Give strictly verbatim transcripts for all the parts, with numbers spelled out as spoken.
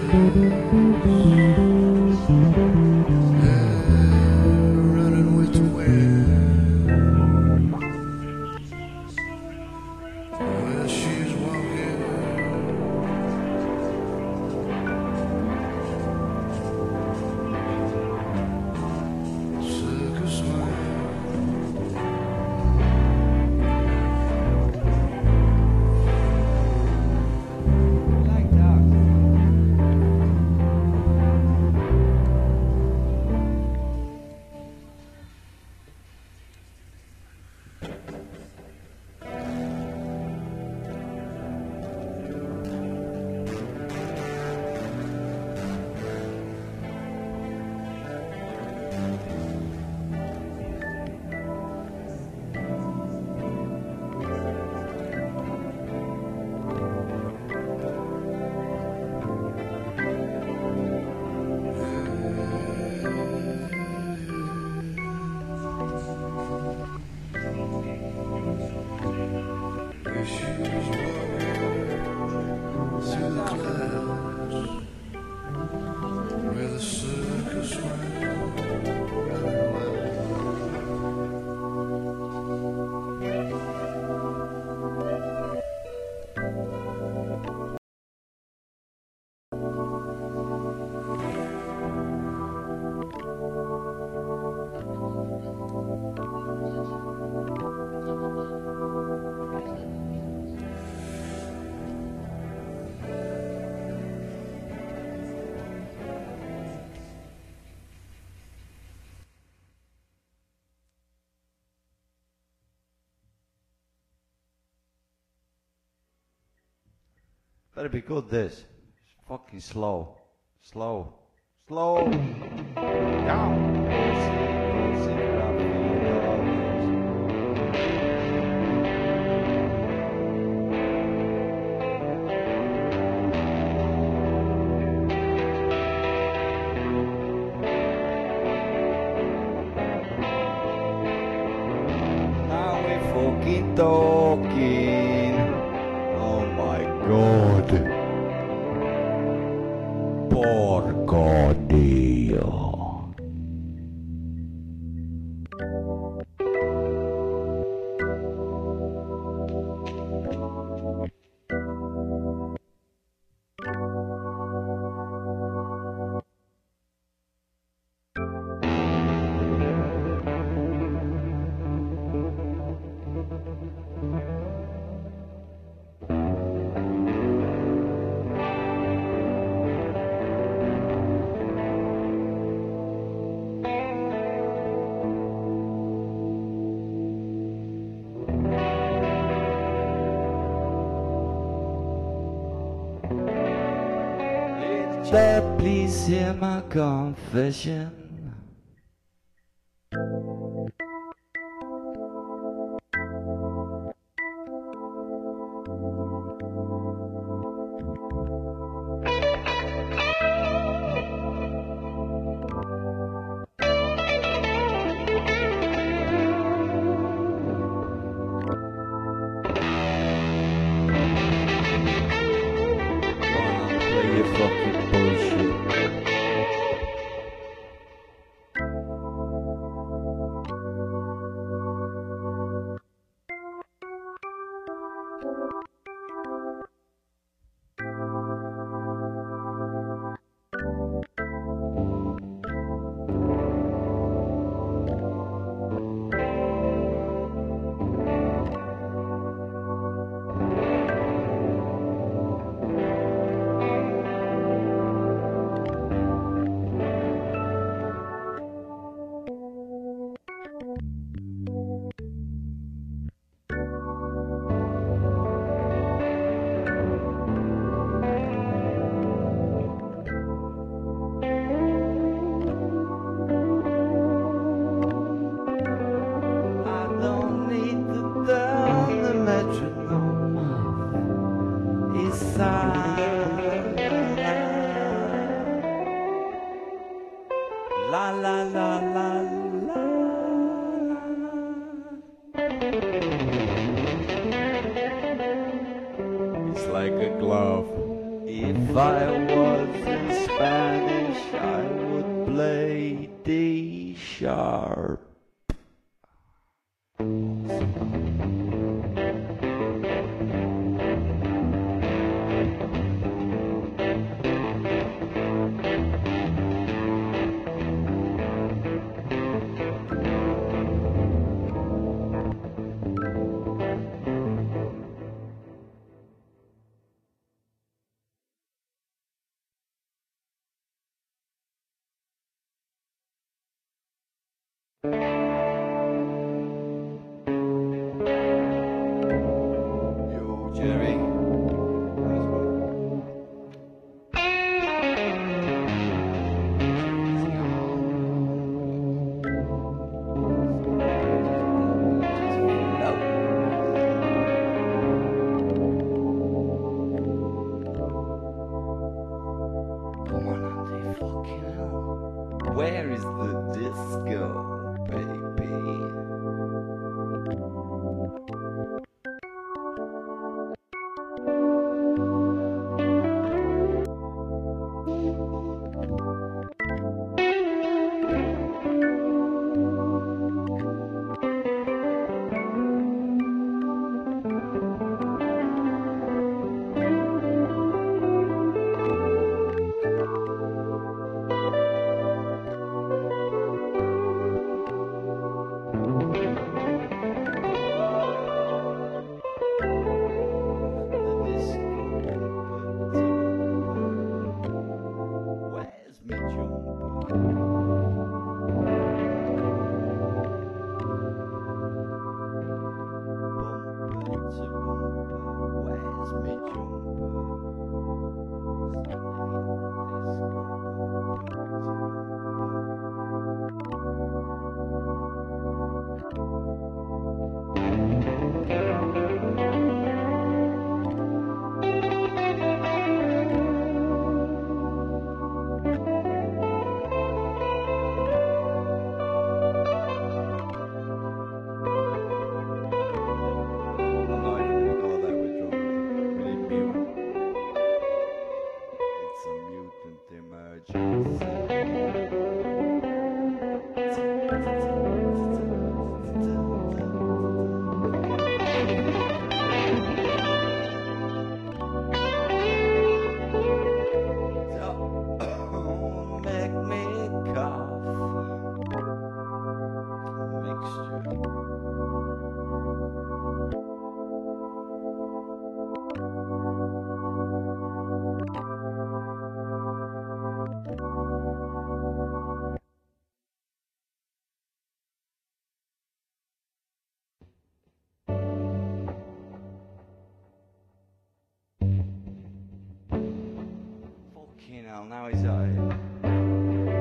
running with the wind. Well, she's walking circus man. Like that. Well, she's walking through the clouds with a circus man running Better be good, this. It's fucking slow. Slow. Slow. Down. Pussy, pussy, now we fucking talking. Oh my god. Porco Dio. There, please hear my confession. Wanna play your fucking bullshit. I don't need to turn the metronome off. It's silent. La la la la la. It's like a glove. If I was sharp. Yo, Jerry. Nice one. Come on, Andy, fucking hell. Where is the disco, baby? Where's me jumper? Bumper to bumper, where's me jumper? Standing in the disco, bumper to I'm not even gonna go there with drummers. We need mute. It's a mutant emergency. Don't make me cough. Mixture. Fucking hell, now he's at it.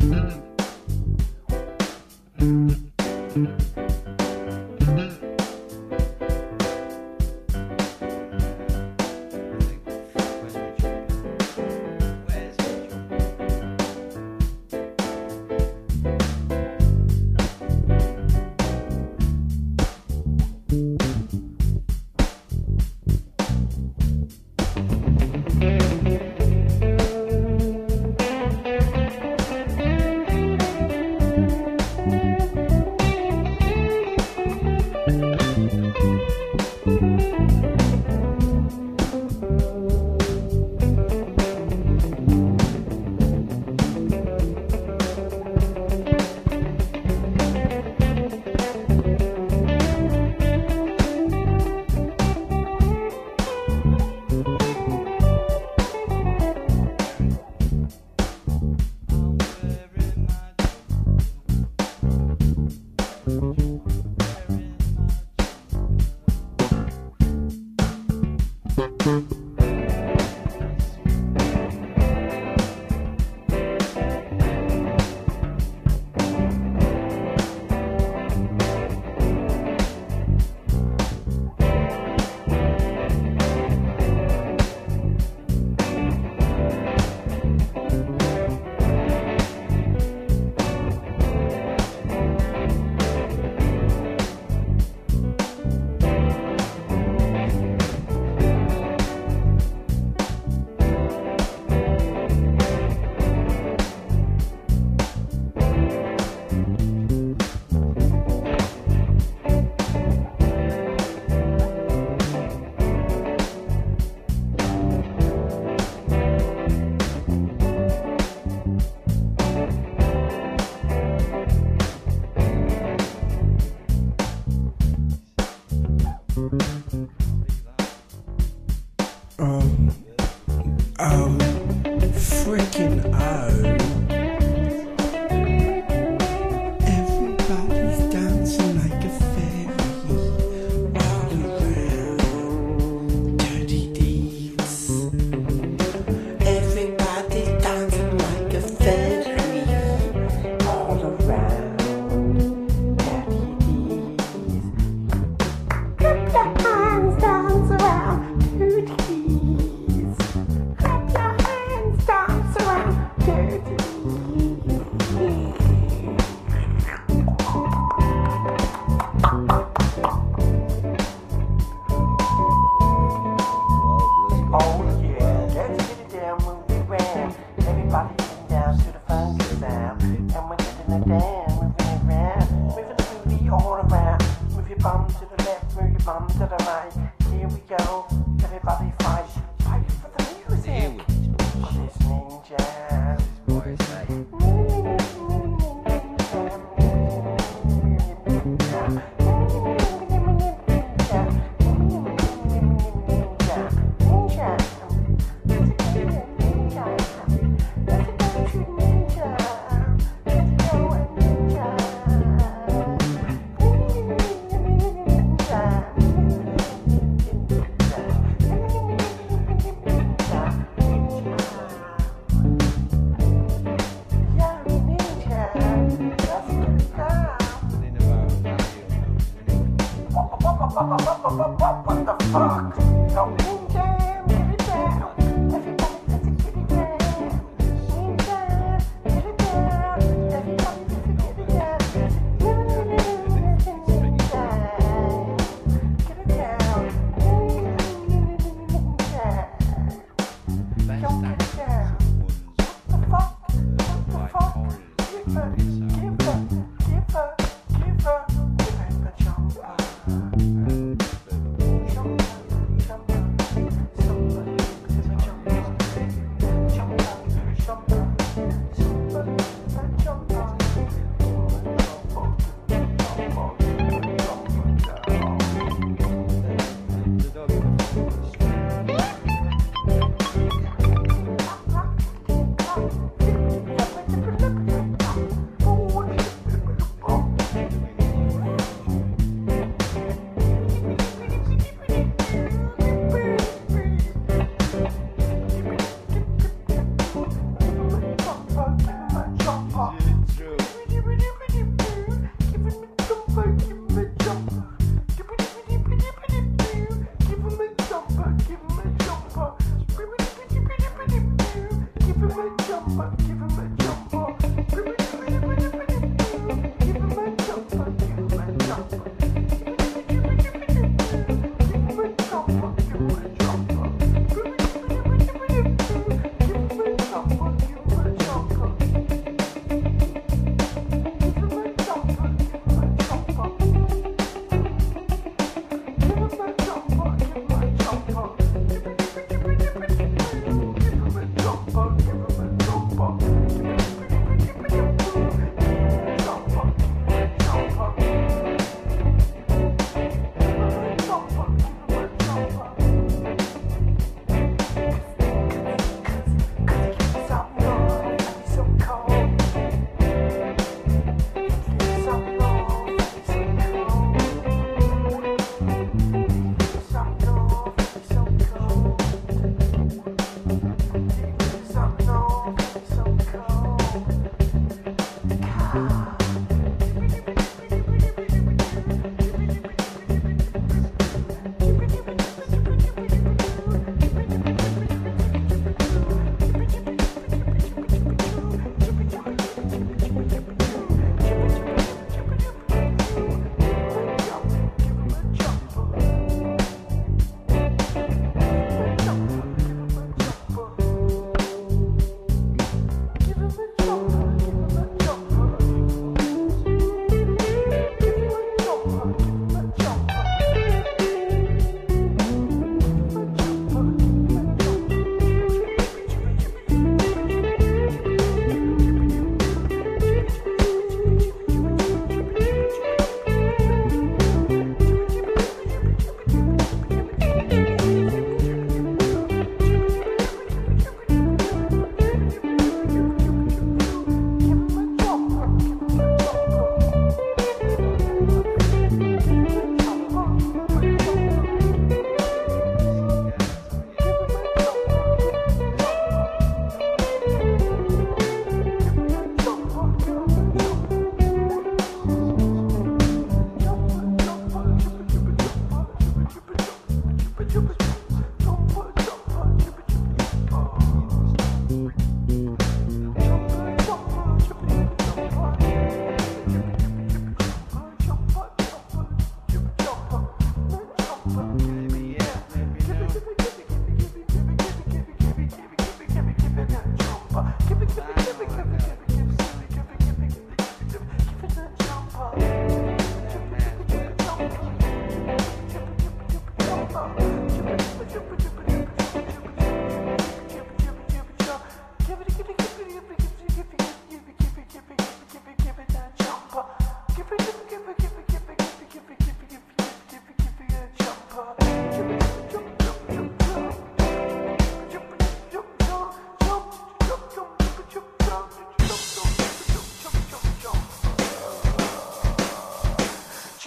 Boom,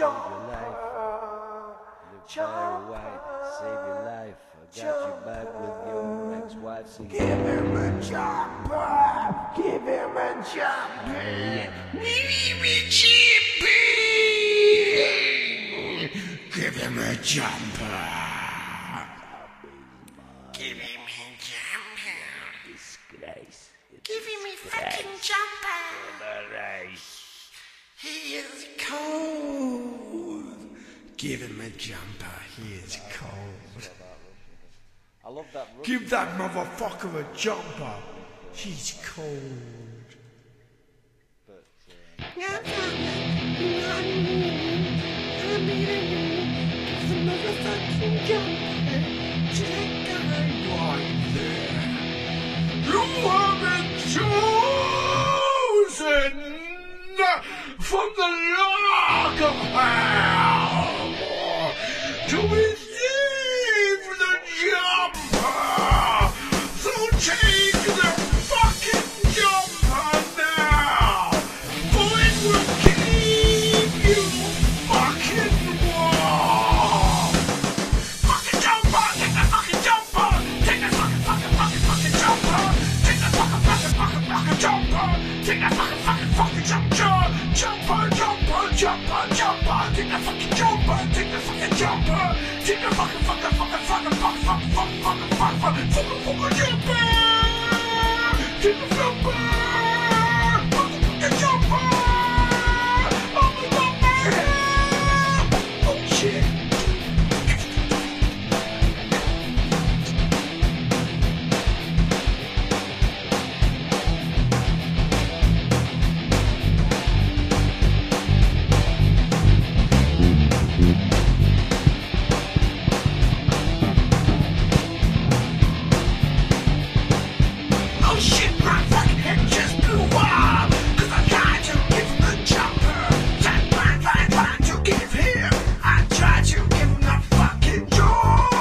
Save your life. Look very white. Save your life. I got you back with your ex-wife. So Give him a jumper, give him a jumper, give him a jumper, give him a jumper, give him a jumper, disgrace. give him a fucking jumper. He is cold. Give him a jumper, he is cold. I love that. Give that motherfucker a jumper. He's cold. But, uh, You have been chosen from the log of hell to receive the jumper. So take the fucking jumper now, for it will keep you fucking warm. Fucking jumper, take the fucking jumper, take the fucking fucking fucking fucking jumper, take the fucking fucking fucking fucking jumper, take the fucking fucking fucking jumper, jumper, jumper, jumper, jumper, take the fucking jumper, take the fucking jumper, take the fucking fucking fucking fucking fucking fucking fucking fucking fucking fucking fucking jumper, take the jumper, fucking fucking jumper, oh my god, oh shit. Oh shit, my fucking head just blew up. Cause I tried to give him the jumper. Tried, tried, tried, tried to give him. I tried to give him the fucking jump.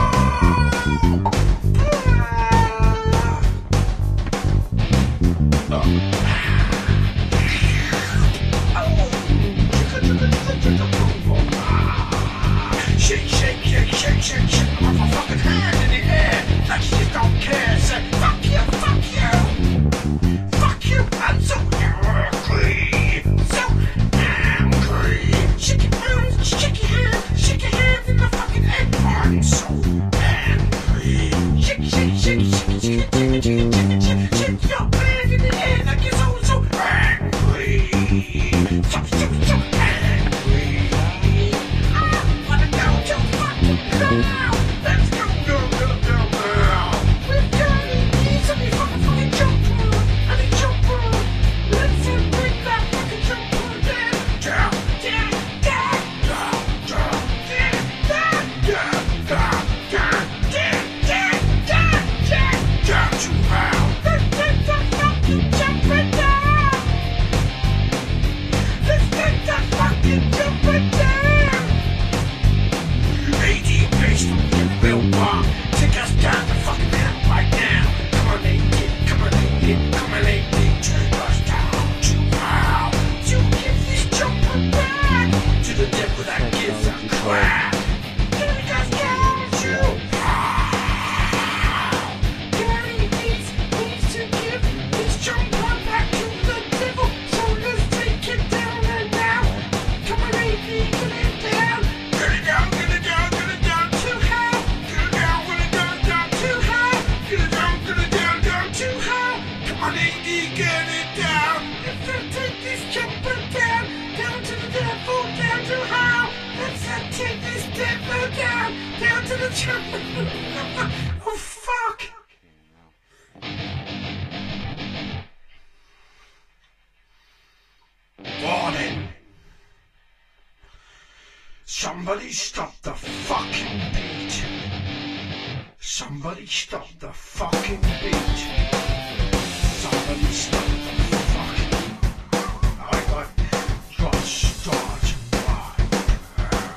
Shake, shake, shake, shake, shake, shake my fucking hand in the air. Like you just don't care. Say, fuck you, fuck you. Fuck you, I'm so angry. So angry. Shake your hands, shake your hands, shake your hands in the fucking air. I'm so angry. Shake, shake, shake, shake, shake, shake, shake, shake, shake, shake your hand in the air like you're so, so angry. So, so, so angry. I wanna go to fucking hell. Let's go, go, go, go, go. We've got it. Somebody fucking fucking jumper. I need jumper. Let's see, bring that fucking jumper down. Down, down, down, down, down, down, down, down, down, down, down, down, down, down to hell. Let's take that fucking jumper down. Let's take that fucking jumper down. A D based on the real bomb. Take us down the fucking hell right now. Come on, A D, come on, A D, come on, A D. Take us down to hell. To give this jumper back to the devil that gives a crap. Take us down to hell. Gary needs, needs to give this jumper back to the devil. So let's take it down and now. Come on, A D, get it down. Get it down, get it down, get it down to hell. Get it down, get it down, down to hell. Get it down, get it down, down to hell. Come on, A D, get it down. Let's uh, take this jumper down, down to the devil, down to hell. Let's uh, take this devil down, down to the jumper. Oh fuck! Warning! Somebody stop the fucking beat. Somebody stop the fucking beat. Somebody stop the fucking. I got got started right now.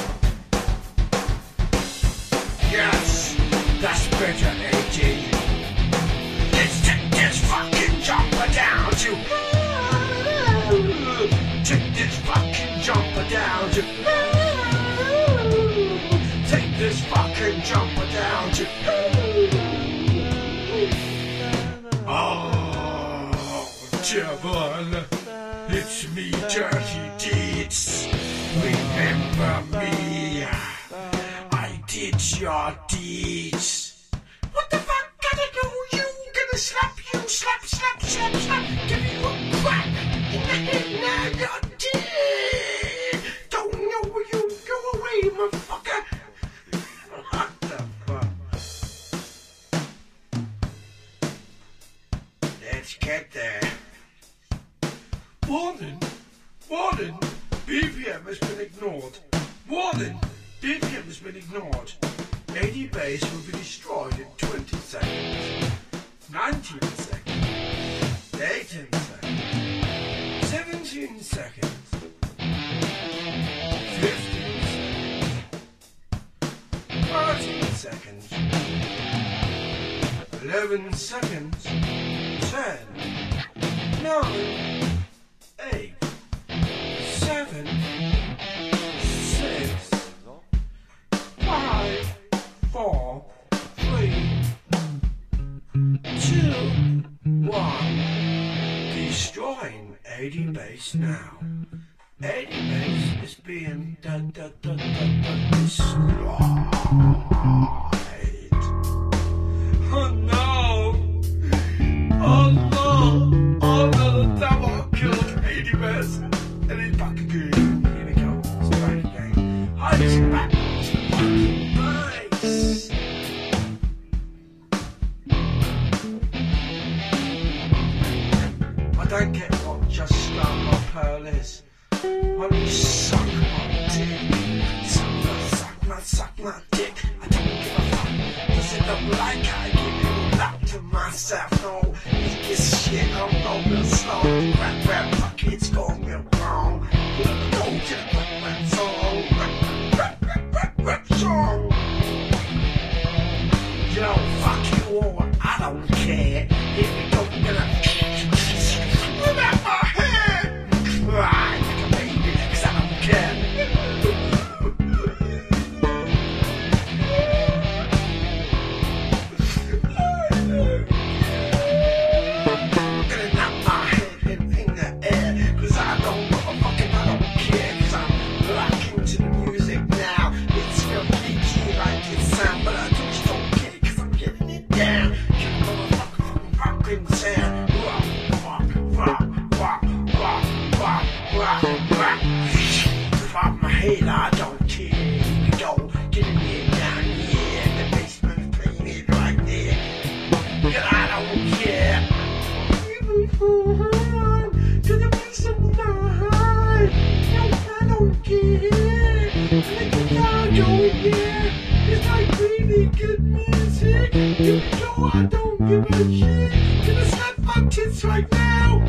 Yes, that's better, A D. Let's take this fucking jumper down to. Take this fucking jumper down to Watch me dirty deeds. Remember me. I did your deeds. What the fuck gotta do you? Gonna slap you, slap, slap, slap, slap. Give you a crack in the head, now you're dead. Don't know where you go away, motherfucker. What the fuck? Let's get there. Warning, warning, B P M has been ignored. Warning, B P M has been ignored. A D base will be destroyed in twenty seconds, nineteen seconds, eighteen seconds, seventeen seconds, fifteen seconds, thirteen seconds, eleven seconds, ten, nine, eight, seven, six, five, four, three, two, one. Destroying A D base now. A D base is being da da da da da destroyed. Oh no! Oh no! Oh no! The devil killed A D base, and he's back again. Here we go. It's back again. Oh, he's back. Nice. I don't get what just start my pearl is. When you suck my dick, suck my, suck my, suck my dick. I don't give a fuck. Does it look like I give you luck to myself? No, it's this shit. I'm rolling slow. Rap, rap, fuck, it's going real wrong. Go to the rap, rap song. Rap, rap, rap, rap, rap song. Yo, fuck you all. I don't care. Here we go, we're gonna. Remember him! Cry like a baby, 'cause I don't care. I'm gonna knock my head in, in the air, 'cause I don't motherfucking, I don't care, 'cause I'm rocking to the music now. It's real geeky like it sound, but I just don't care, 'cause I'm getting it down. Get a motherfucking fucking sound. Fuck my head, I don't care. Here we go, getting it down here. The basement playing it right there. And I don't care. To the basement high. No, I don't care. Let me down, go here. It's like really good music. Here we go, I don't give a shit. Gonna slap my tits right now.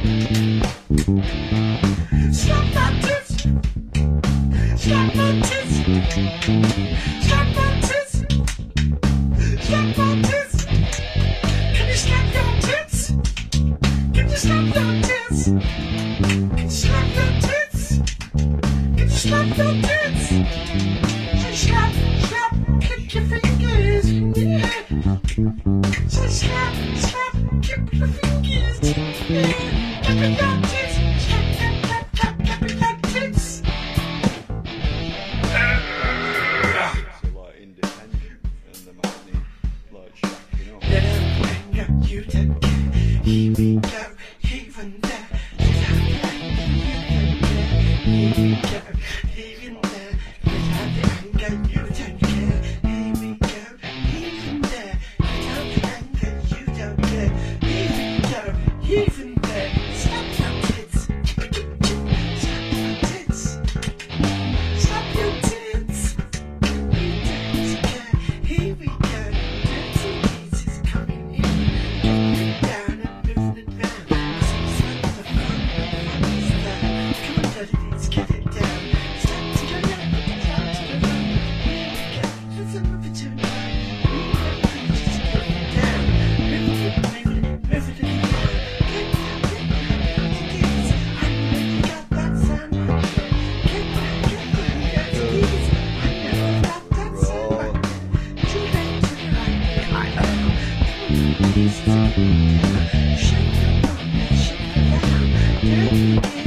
Slap my tits. Slap my tits. Slap my tits. Slap my tits. Can you slap your tits? Can you slap your tits? Can you slap your tits? Can you slap your tits? Say slap, slap, click your fingers. Yeah. Say slap, slap, click your fingers. Yeah. Clap your tits. Slap, clap, clap, clap, clap your tits. So like independent and they might need like shacking up. Let him bring up you to here we go, even there. Here we go, even there. Without the anger, you don't care.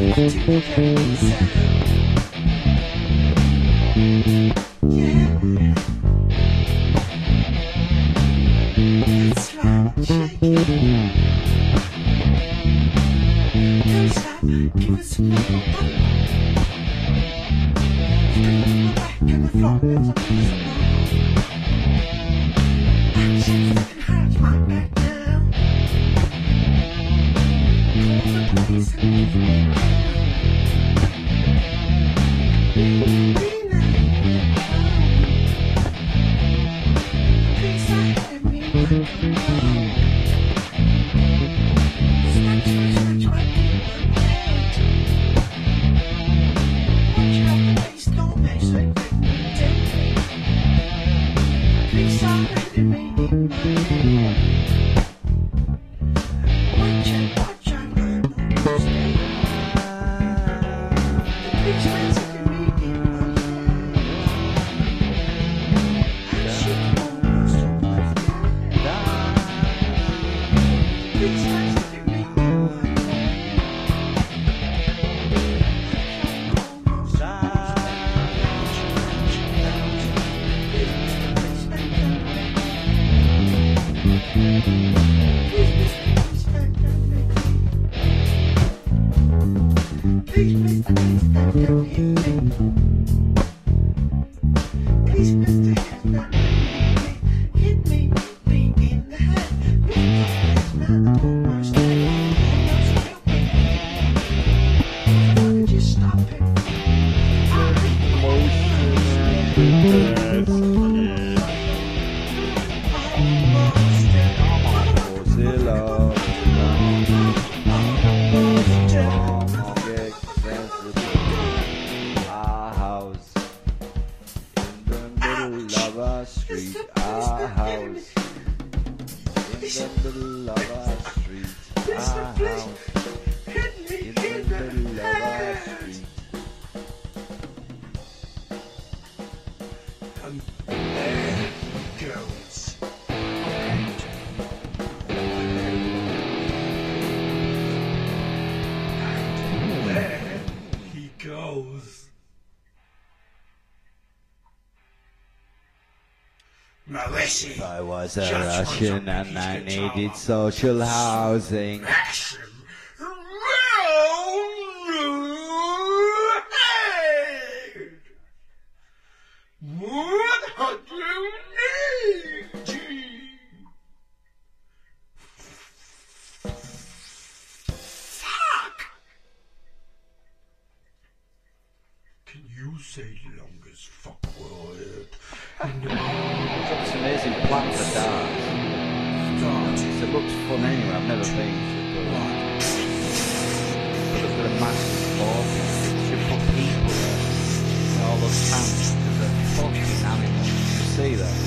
If I was a Russian and I needed social housing, what do you need? Fuck! Can you say longest fuck word? it's an amazing plan for darts. It looks fun anyway, I've never been to it. But they've got a massive sport. It should put people there. And all those camps, because they're fucking animals. You see that?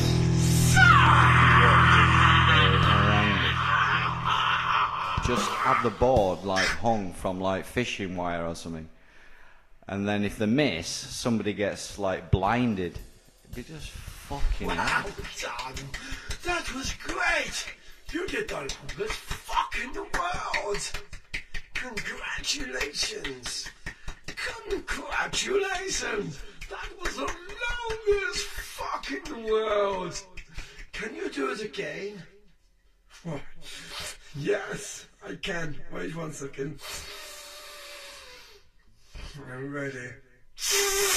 Just have the board like hung from like fishing wire or something. And then if they miss, somebody gets like blinded. It'd be just fucking Well hell. done! That was great! You did the longest fuck in the world! Congratulations! Congratulations! That was the longest fuck in the world! Can you do it again? What? Yes, I can. Wait one second. I'm ready.